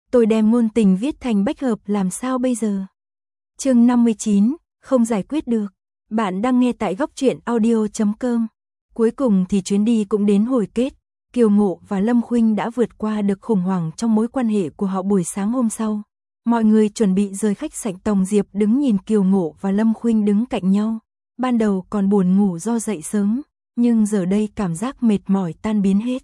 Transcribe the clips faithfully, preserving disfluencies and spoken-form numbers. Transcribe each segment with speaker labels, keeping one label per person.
Speaker 1: tôi đem ngôn tình viết thành bách hợp làm sao bây giờ? Chương năm mươi chín, không giải quyết được. Bạn đang nghe tại góc truyện audio chấm com. Cuối cùng thì chuyến đi cũng đến hồi kết. Kiều Ngộ và Lâm Khuynh đã vượt qua được khủng hoảng trong mối quan hệ của họ buổi sáng hôm sau. Mọi người chuẩn bị rời khách sạn. Tòng Diệp đứng nhìn Kiều Ngộ và Lâm Khuynh đứng cạnh nhau. Ban đầu còn buồn ngủ do dậy sớm, nhưng giờ đây cảm giác mệt mỏi tan biến hết.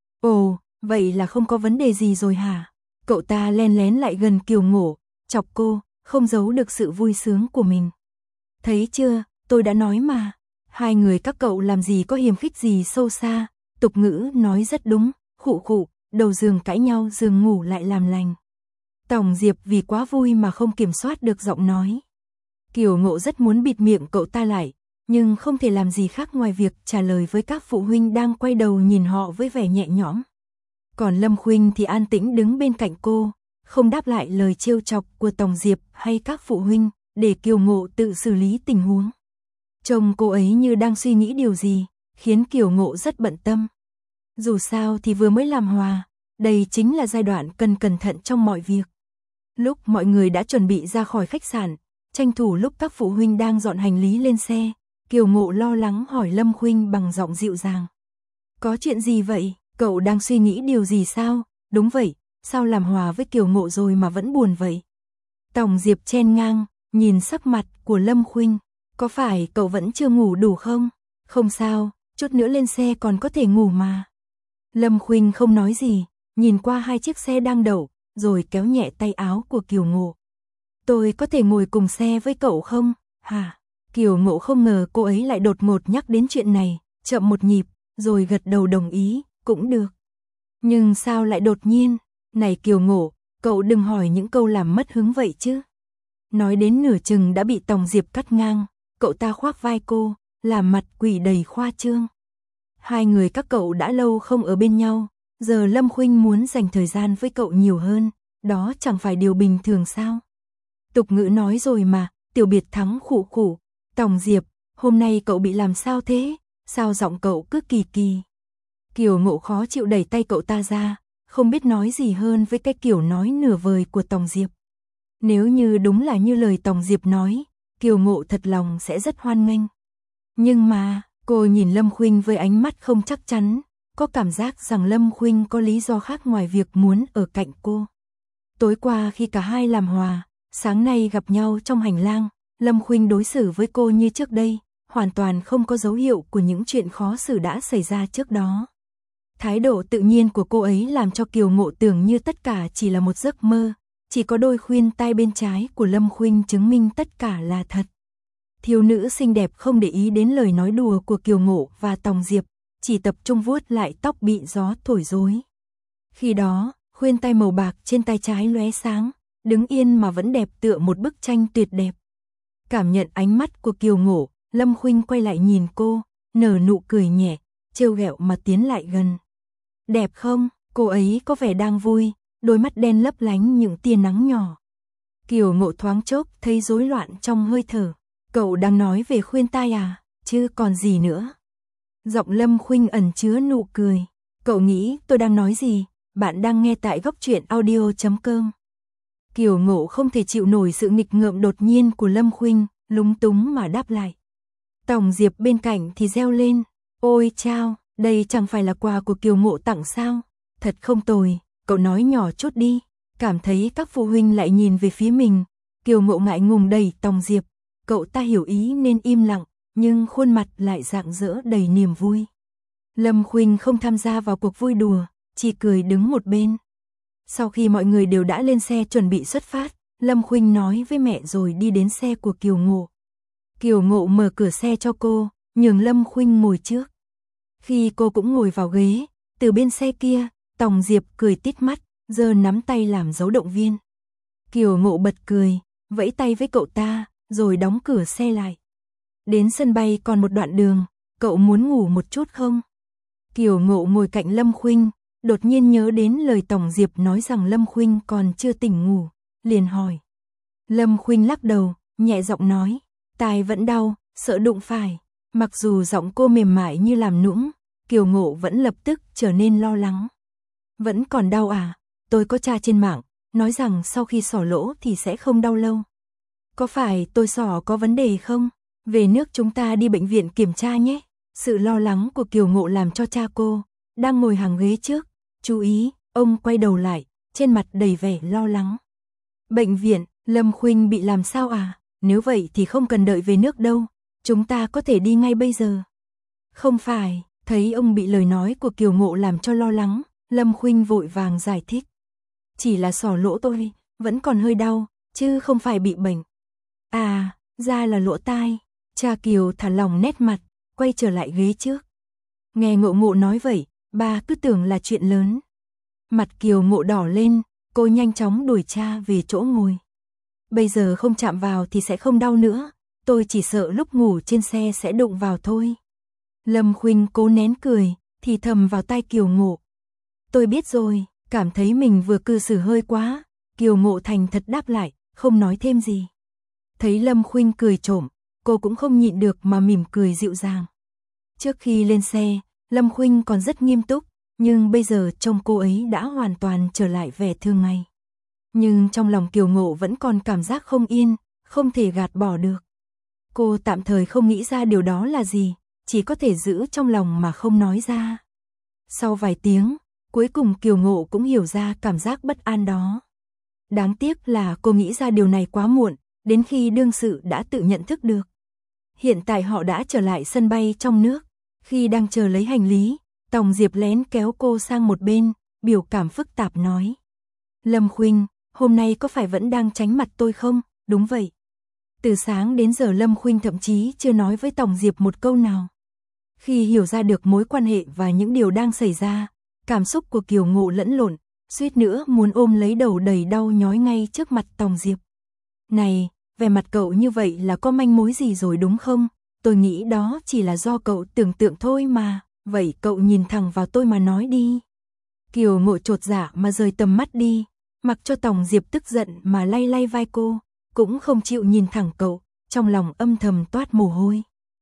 Speaker 1: Ồ, vậy là không có vấn đề gì rồi hả? Cậu ta len lén lại gần Kiều Ngộ, chọc cô, không giấu được sự vui sướng của mình. Thấy chưa, tôi đã nói mà, hai người các cậu làm gì có hiềm khích gì sâu xa, tục ngữ nói rất đúng, khụ khụ, đầu giường cãi nhau giường ngủ lại làm lành. Tòng Diệp vì quá vui mà không kiểm soát được giọng nói. Kiều Ngộ rất muốn bịt miệng cậu ta lại, nhưng không thể làm gì khác ngoài việc trả lời với các phụ huynh đang quay đầu nhìn họ với vẻ nhẹ nhõm. Còn Lâm Khuynh thì an tĩnh đứng bên cạnh cô, không đáp lại lời trêu chọc của Tòng Diệp hay các phụ huynh, để Kiều Ngộ tự xử lý tình huống. Trông cô ấy như đang suy nghĩ điều gì, khiến Kiều Ngộ rất bận tâm. Dù sao thì vừa mới làm hòa, đây chính là giai đoạn cần cẩn thận trong mọi việc. Lúc mọi người đã chuẩn bị ra khỏi khách sạn, tranh thủ lúc các phụ huynh đang dọn hành lý lên xe, Kiều Ngộ lo lắng hỏi Lâm Khuynh bằng giọng dịu dàng. Có chuyện gì vậy? Cậu đang suy nghĩ điều gì sao? Đúng vậy, sao làm hòa với Kiều Ngộ rồi mà vẫn buồn vậy? Tòng Diệp chen ngang, nhìn sắc mặt của Lâm Khuynh. Có phải cậu vẫn chưa ngủ đủ không? Không sao, chút nữa lên xe còn có thể ngủ mà. Lâm Khuynh không nói gì, nhìn qua hai chiếc xe đang đậu, rồi kéo nhẹ tay áo của Kiều Ngộ. Tôi có thể ngồi cùng xe với cậu không? Hả? Kiều Ngộ không ngờ cô ấy lại đột ngột nhắc đến chuyện này, chậm một nhịp, rồi gật đầu đồng ý, cũng được. Nhưng sao lại đột nhiên? Này Kiều Ngộ, cậu đừng hỏi những câu làm mất hứng vậy chứ. Nói đến nửa chừng đã bị Tòng Diệp cắt ngang, cậu ta khoác vai cô, làm mặt quỷ đầy khoa trương. Hai người các cậu đã lâu không ở bên nhau, giờ Lâm Khuynh muốn dành thời gian với cậu nhiều hơn, đó chẳng phải điều bình thường sao? Tục ngữ nói rồi mà, tiểu biệt thắng khụ khụ. Tòng Diệp, hôm nay cậu bị làm sao thế? Sao giọng cậu cứ kỳ kỳ? Kiều Ngộ khó chịu đẩy tay cậu ta ra, không biết nói gì hơn với cái kiểu nói nửa vời của Tòng Diệp. Nếu như đúng là như lời Tòng Diệp nói, Kiều Ngộ thật lòng sẽ rất hoan nghênh. Nhưng mà, cô nhìn Lâm Khuynh với ánh mắt không chắc chắn, có cảm giác rằng Lâm Khuynh có lý do khác ngoài việc muốn ở cạnh cô. Tối qua khi cả hai làm hòa, sáng nay gặp nhau trong hành lang, Lâm Khuynh đối xử với cô như trước đây, hoàn toàn không có dấu hiệu của những chuyện khó xử đã xảy ra trước đó. Thái độ tự nhiên của cô ấy làm cho Kiều Ngộ tưởng như tất cả chỉ là một giấc mơ, chỉ có đôi khuyên tai bên trái của Lâm Khuynh chứng minh tất cả là thật. Thiếu nữ xinh đẹp không để ý đến lời nói đùa của Kiều Ngộ và Tòng Diệp, chỉ tập trung vuốt lại tóc bị gió thổi rối. Khi đó, khuyên tai màu bạc trên tay trái lóe sáng, đứng yên mà vẫn đẹp tựa một bức tranh tuyệt đẹp. Cảm nhận ánh mắt của Kiều Ngộ, Lâm Khuynh quay lại nhìn cô, nở nụ cười nhẹ, trêu ghẹo mà tiến lại gần. Đẹp không? Cô ấy có vẻ đang vui, đôi mắt đen lấp lánh những tia nắng nhỏ. Kiều Ngộ thoáng chốc thấy rối loạn trong hơi thở. Cậu đang nói về khuyên tai à? Chứ còn gì nữa? Giọng Lâm Khuynh ẩn chứa nụ cười. Cậu nghĩ tôi đang nói gì? Bạn đang nghe tại góc truyện audio chấm com. Kiều Ngộ không thể chịu nổi sự nghịch ngợm đột nhiên của Lâm Khuynh, lúng túng mà đáp lại. Tòng Diệp bên cạnh thì reo lên. Ôi chao, đây chẳng phải là quà của Kiều Ngộ tặng sao? Thật không tồi, cậu nói nhỏ chút đi. Cảm thấy các phụ huynh lại nhìn về phía mình. Kiều Ngộ ngại ngùng đẩy Tòng Diệp. Cậu ta hiểu ý nên im lặng, nhưng khuôn mặt lại rạng rỡ đầy niềm vui. Lâm Khuynh không tham gia vào cuộc vui đùa, chỉ cười đứng một bên. Sau khi mọi người đều đã lên xe chuẩn bị xuất phát, Lâm Khuynh nói với mẹ rồi đi đến xe của Kiều Ngộ. Kiều Ngộ mở cửa xe cho cô, nhường Lâm Khuynh ngồi trước. Khi cô cũng ngồi vào ghế, từ bên xe kia, Tòng Diệp cười tít mắt, giơ nắm tay làm dấu động viên. Kiều Ngộ bật cười, vẫy tay với cậu ta, rồi đóng cửa xe lại. Đến sân bay còn một đoạn đường, cậu muốn ngủ một chút không? Kiều Ngộ ngồi cạnh Lâm Khuynh, đột nhiên nhớ đến lời Tòng Diệp nói rằng Lâm Khuynh còn chưa tỉnh ngủ, liền hỏi. Lâm Khuynh lắc đầu, nhẹ giọng nói, tai vẫn đau, sợ đụng phải. Mặc dù giọng cô mềm mại như làm nũng, Kiều Ngộ vẫn lập tức trở nên lo lắng. Vẫn còn đau à? Tôi có tra trên mạng, nói rằng sau khi xỏ lỗ thì sẽ không đau lâu. Có phải tôi xỏ có vấn đề không? Về nước chúng ta đi bệnh viện kiểm tra nhé. Sự lo lắng của Kiều Ngộ làm cho cha cô, đang ngồi hàng ghế trước, chú ý, ông quay đầu lại, trên mặt đầy vẻ lo lắng. Bệnh viện, Lâm Khuynh bị làm sao à? Nếu vậy thì không cần đợi về nước đâu, chúng ta có thể đi ngay bây giờ. Không phải, thấy ông bị lời nói của Kiều Ngộ làm cho lo lắng, Lâm Khuynh vội vàng giải thích. Chỉ là xỏ lỗ tôi, vẫn còn hơi đau, chứ không phải bị bệnh. À, ra là lỗ tai. Cha Kiều thả lỏng nét mặt, quay trở lại ghế trước. Nghe Ngộ Ngộ nói vậy, bà cứ tưởng là chuyện lớn. Mặt Kiều Ngộ đỏ lên, cô nhanh chóng đuổi cha về chỗ ngồi. Bây giờ không chạm vào thì sẽ không đau nữa, tôi chỉ sợ lúc ngủ trên xe sẽ đụng vào thôi. Lâm Khuynh cố nén cười, thì thầm vào tai Kiều Ngộ. Tôi biết rồi, cảm thấy mình vừa cư xử hơi quá. Kiều Ngộ thành thật đáp lại, không nói thêm gì. Thấy Lâm Khuynh cười trộm, cô cũng không nhịn được mà mỉm cười dịu dàng. Trước khi lên xe, Lâm Khuynh còn rất nghiêm túc, nhưng bây giờ trông cô ấy đã hoàn toàn trở lại vẻ thường ngày. Nhưng trong lòng Kiều Ngộ vẫn còn cảm giác không yên, không thể gạt bỏ được. Cô tạm thời không nghĩ ra điều đó là gì, chỉ có thể giữ trong lòng mà không nói ra. Sau vài tiếng, cuối cùng Kiều Ngộ cũng hiểu ra cảm giác bất an đó. Đáng tiếc là cô nghĩ ra điều này quá muộn, đến khi đương sự đã tự nhận thức được. Hiện tại họ đã trở lại sân bay trong nước. Khi đang chờ lấy hành lý, Tòng Diệp lén kéo cô sang một bên, biểu cảm phức tạp nói. Lâm Khuynh, hôm nay có phải vẫn đang tránh mặt tôi không? Đúng vậy. Từ sáng đến giờ Lâm Khuynh thậm chí chưa nói với Tòng Diệp một câu nào. Khi hiểu ra được mối quan hệ và những điều đang xảy ra, cảm xúc của Kiều Ngộ lẫn lộn, suýt nữa muốn ôm lấy đầu đầy đau nhói ngay trước mặt Tòng Diệp. Này, vẻ mặt cậu như vậy là có manh mối gì rồi đúng không? Tôi nghĩ đó chỉ là do cậu tưởng tượng thôi mà, vậy cậu nhìn thẳng vào tôi mà nói đi. Kiều Ngộ chột dạ mà rời tầm mắt đi, mặc cho Tòng Diệp tức giận mà lay lay vai cô, cũng không chịu nhìn thẳng cậu, trong lòng âm thầm toát mồ hôi.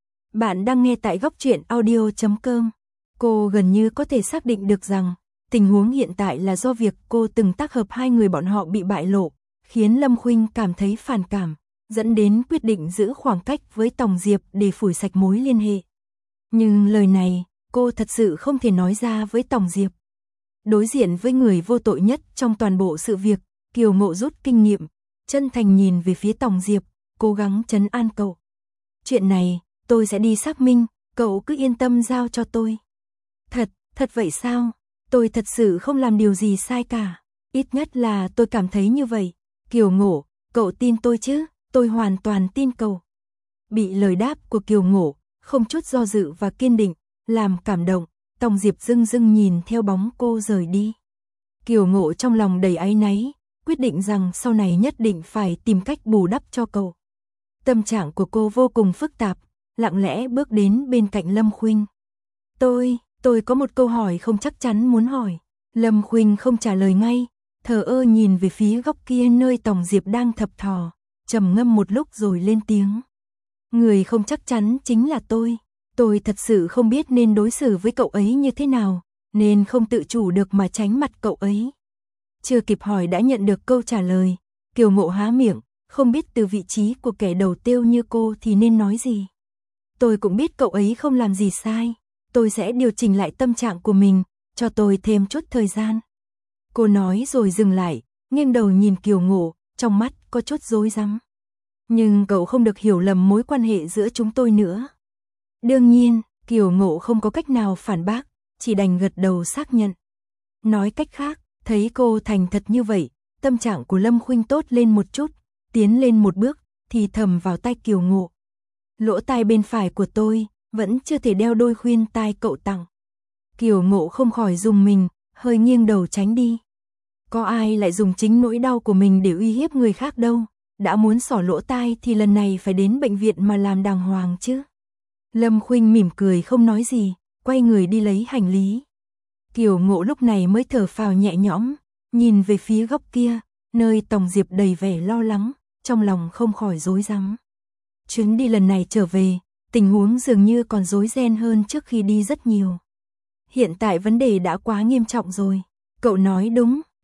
Speaker 1: Bạn đang nghe tại góc truyện audio chấm com. Cô gần như có thể xác định được rằng, tình huống hiện tại là do việc cô từng tác hợp hai người bọn họ bị bại lộ, khiến Lâm Khuynh cảm thấy phản cảm, dẫn đến quyết định giữ khoảng cách với Tòng Diệp để phủi sạch mối liên hệ. Nhưng lời này, cô thật sự không thể nói ra với Tòng Diệp. Đối diện với người vô tội nhất trong toàn bộ sự việc, Kiều Ngộ rút kinh nghiệm, chân thành nhìn về phía Tòng Diệp, cố gắng trấn an cậu. Chuyện này, tôi sẽ đi xác minh, cậu cứ yên tâm giao cho tôi. Thật, thật vậy sao? Tôi thật sự không làm điều gì sai cả. Ít nhất là tôi cảm thấy như vậy. Kiều Ngộ, cậu tin tôi chứ? Tôi hoàn toàn tin cậu. Bị lời đáp của Kiều Ngộ, không chút do dự và kiên định, làm cảm động, Tòng Diệp dưng dưng nhìn theo bóng cô rời đi. Kiều Ngộ trong lòng đầy áy náy, quyết định rằng sau này nhất định phải tìm cách bù đắp cho cậu. Tâm trạng của cô vô cùng phức tạp, lặng lẽ bước đến bên cạnh Lâm Khuynh. Tôi, tôi có một câu hỏi không chắc chắn muốn hỏi. Lâm Khuynh không trả lời ngay, thờ ơ nhìn về phía góc kia nơi Tòng Diệp đang thập thò, trầm ngâm một lúc rồi lên tiếng. Người không chắc chắn chính là tôi. Tôi thật sự không biết nên đối xử với cậu ấy như thế nào, nên không tự chủ được mà tránh mặt cậu ấy. Chưa kịp hỏi đã nhận được câu trả lời, Kiều Ngộ há miệng, không biết từ vị trí của kẻ đầu tiêu như cô thì nên nói gì. Tôi cũng biết cậu ấy không làm gì sai, tôi sẽ điều chỉnh lại tâm trạng của mình, cho tôi thêm chút thời gian. Cô nói rồi dừng lại, nghiêng đầu nhìn Kiều Ngộ, trong mắt có chút rối rắm. Nhưng cậu không được hiểu lầm mối quan hệ giữa chúng tôi nữa. Đương nhiên, Kiều Ngộ không có cách nào phản bác, chỉ đành gật đầu xác nhận. Nói cách khác, thấy cô thành thật như vậy, tâm trạng của Lâm Khuynh tốt lên một chút, tiến lên một bước, thì thầm vào tai Kiều Ngộ. Lỗ tai bên phải của tôi, vẫn chưa thể đeo đôi khuyên tai cậu tặng. Kiều Ngộ không khỏi rùng mình, hơi nghiêng đầu tránh đi. Có ai lại dùng chính nỗi đau của mình để uy hiếp người khác đâu, đã muốn xỏ lỗ tai thì lần này phải đến bệnh viện mà làm đàng hoàng chứ. Lâm Khuynh mỉm cười không nói gì, quay người đi lấy hành lý. Kiều Ngộ lúc này mới thở phào nhẹ nhõm, nhìn về phía góc kia, nơi Tòng Diệp đầy vẻ lo lắng, trong lòng không khỏi rối rắm. Chuyến đi lần này trở về, tình huống dường như còn rối ren hơn trước khi đi rất nhiều. Hiện tại vấn đề đã quá nghiêm trọng rồi. Cậu nói đúng,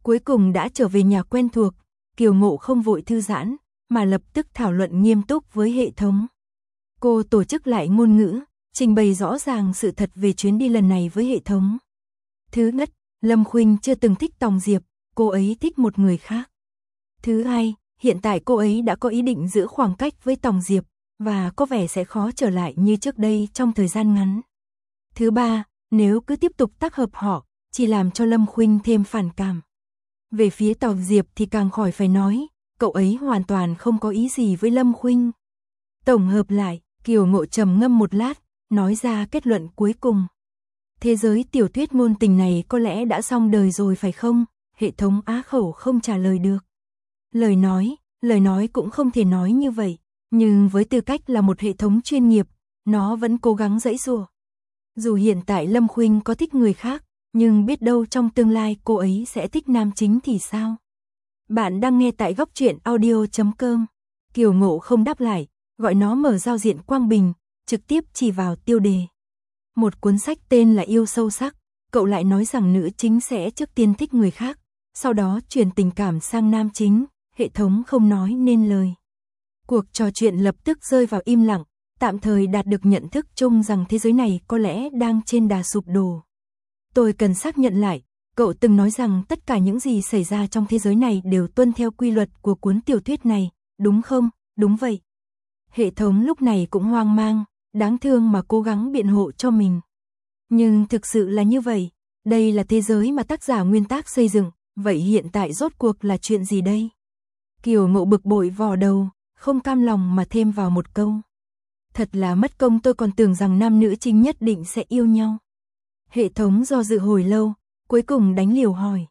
Speaker 1: Cuối cùng đã trở về nhà quen thuộc, Kiều Ngộ không vội thư giãn, mà lập tức thảo luận nghiêm túc với hệ thống. Cô tổ chức lại ngôn ngữ, trình bày rõ ràng sự thật về chuyến đi lần này với hệ thống. Thứ nhất, Lâm Khuynh chưa từng thích Tòng Diệp, cô ấy thích một người khác. Thứ hai, hiện tại cô ấy đã có ý định giữ khoảng cách với Tòng Diệp, và có vẻ sẽ khó trở lại như trước đây trong thời gian ngắn. Thứ ba, nếu cứ tiếp tục tác hợp họ, chỉ làm cho Lâm Khuynh thêm phản cảm. Về phía Tòng Diệp thì càng khỏi phải nói, cậu ấy hoàn toàn không có ý gì với Lâm Khuynh. Tổng hợp lại, Kiều Ngộ trầm ngâm một lát, nói ra kết luận cuối cùng. Thế giới tiểu thuyết ngôn tình này có lẽ đã xong đời rồi phải không? Hệ thống á khẩu không trả lời được. Lời nói, lời nói cũng không thể nói như vậy, nhưng với tư cách là một hệ thống chuyên nghiệp, nó vẫn cố gắng giãy giụa. Dù hiện tại Lâm Khuynh có thích người khác, nhưng biết đâu trong tương lai cô ấy sẽ thích nam chính thì sao? Bạn đang nghe tại góc truyện audio chấm com. Kiều Ngộ không đáp lại, gọi nó mở giao diện quang bình, trực tiếp chỉ vào tiêu đề. Một cuốn sách tên là Yêu Sâu Sắc, cậu lại nói rằng nữ chính sẽ trước tiên thích người khác, sau đó truyền tình cảm sang nam chính, hệ thống không nói nên lời. Cuộc trò chuyện lập tức rơi vào im lặng, tạm thời đạt được nhận thức chung rằng thế giới này có lẽ đang trên đà sụp đổ. Tôi cần xác nhận lại, cậu từng nói rằng tất cả những gì xảy ra trong thế giới này đều tuân theo quy luật của cuốn tiểu thuyết này, đúng không? Đúng vậy. Hệ thống lúc này cũng hoang mang, đáng thương mà cố gắng biện hộ cho mình. Nhưng thực sự là như vậy, đây là thế giới mà tác giả nguyên tác xây dựng, vậy hiện tại rốt cuộc là chuyện gì đây? Kiều Ngộ bực bội vò đầu, không cam lòng mà thêm vào một câu. Thật là mất công, tôi còn tưởng rằng nam nữ chính nhất định sẽ yêu nhau. Hệ thống do dự hồi lâu, cuối cùng đánh liều hỏi.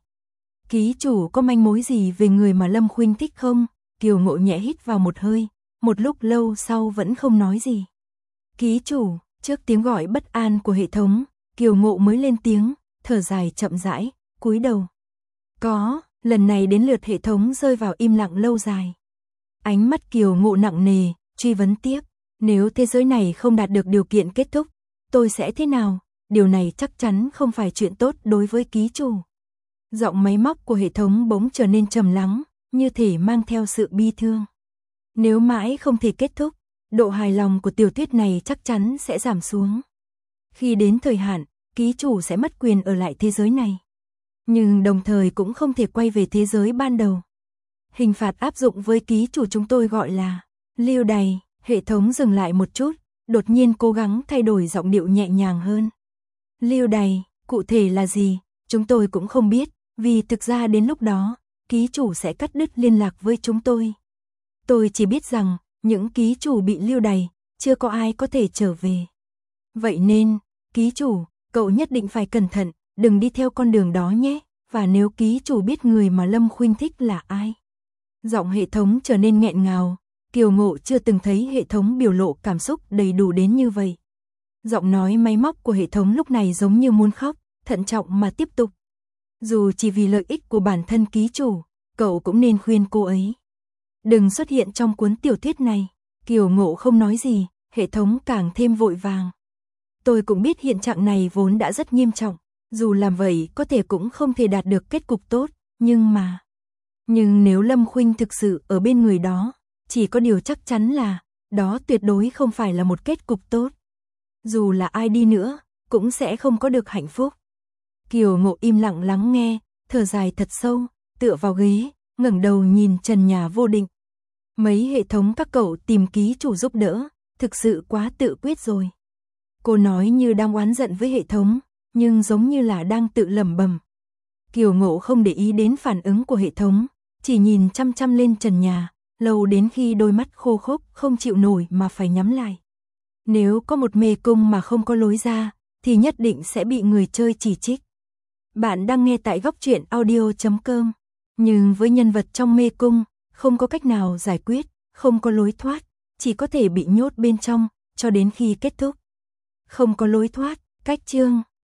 Speaker 1: Ký chủ có manh mối gì về người mà Lâm Khuynh thích không? Kiều Ngộ nhẹ hít vào một hơi, một lúc lâu sau vẫn không nói gì. Ký chủ, trước tiếng gọi bất an của hệ thống, Kiều Ngộ mới lên tiếng, thở dài chậm rãi, cúi đầu. Có, lần này đến lượt hệ thống rơi vào im lặng lâu dài. Ánh mắt Kiều Ngộ nặng nề, truy vấn tiếp, nếu thế giới này không đạt được điều kiện kết thúc, tôi sẽ thế nào? Điều này chắc chắn không phải chuyện tốt đối với ký chủ. Giọng máy móc của hệ thống bỗng trở nên trầm lắng, như thể mang theo sự bi thương. Nếu mãi không thể kết thúc, độ hài lòng của tiểu thuyết này chắc chắn sẽ giảm xuống. Khi đến thời hạn, ký chủ sẽ mất quyền ở lại thế giới này. Nhưng đồng thời cũng không thể quay về thế giới ban đầu. Hình phạt áp dụng với ký chủ chúng tôi gọi là lưu đày. Hệ thống dừng lại một chút, đột nhiên cố gắng thay đổi giọng điệu nhẹ nhàng hơn. Lưu đày, cụ thể là gì? Chúng tôi cũng không biết, vì thực ra đến lúc đó, ký chủ sẽ cắt đứt liên lạc với chúng tôi. Tôi chỉ biết rằng, những ký chủ bị lưu đày, chưa có ai có thể trở về. Vậy nên, ký chủ, cậu nhất định phải cẩn thận, đừng đi theo con đường đó nhé, và nếu ký chủ biết người mà Lâm Khuynh thích là ai. Giọng hệ thống trở nên nghẹn ngào, Kiều Ngộ chưa từng thấy hệ thống biểu lộ cảm xúc đầy đủ đến như vậy. Giọng nói máy móc của hệ thống lúc này giống như muốn khóc, thận trọng mà tiếp tục. Dù chỉ vì lợi ích của bản thân ký chủ, cậu cũng nên khuyên cô ấy. Đừng xuất hiện trong cuốn tiểu thuyết này. Kiều Ngộ không nói gì, hệ thống càng thêm vội vàng. Tôi cũng biết hiện trạng này vốn đã rất nghiêm trọng, dù làm vậy có thể cũng không thể đạt được kết cục tốt, nhưng mà... Nhưng nếu Lâm Khuynh thực sự ở bên người đó, chỉ có điều chắc chắn là, đó tuyệt đối không phải là một kết cục tốt. Dù là ai đi nữa, cũng sẽ không có được hạnh phúc. Kiều Ngộ im lặng lắng nghe, thở dài thật sâu, tựa vào ghế, ngẩng đầu nhìn trần nhà vô định. Mấy hệ thống các cậu tìm ký chủ giúp đỡ, thực sự quá tự quyết rồi. Cô nói như đang oán giận với hệ thống, nhưng giống như là đang tự lẩm bẩm. Kiều Ngộ không để ý đến phản ứng của hệ thống, chỉ nhìn chăm chăm lên trần nhà, lâu đến khi đôi mắt khô khốc không chịu nổi mà phải nhắm lại. Nếu có một mê cung mà không có lối ra, thì nhất định sẽ bị người chơi chỉ trích. Bạn đang nghe tại góc truyện audio chấm com. Nhưng với nhân vật trong mê cung, không có cách nào giải quyết, không có lối thoát, chỉ có thể bị nhốt bên trong, cho đến khi kết thúc. Không có lối thoát, cách chương.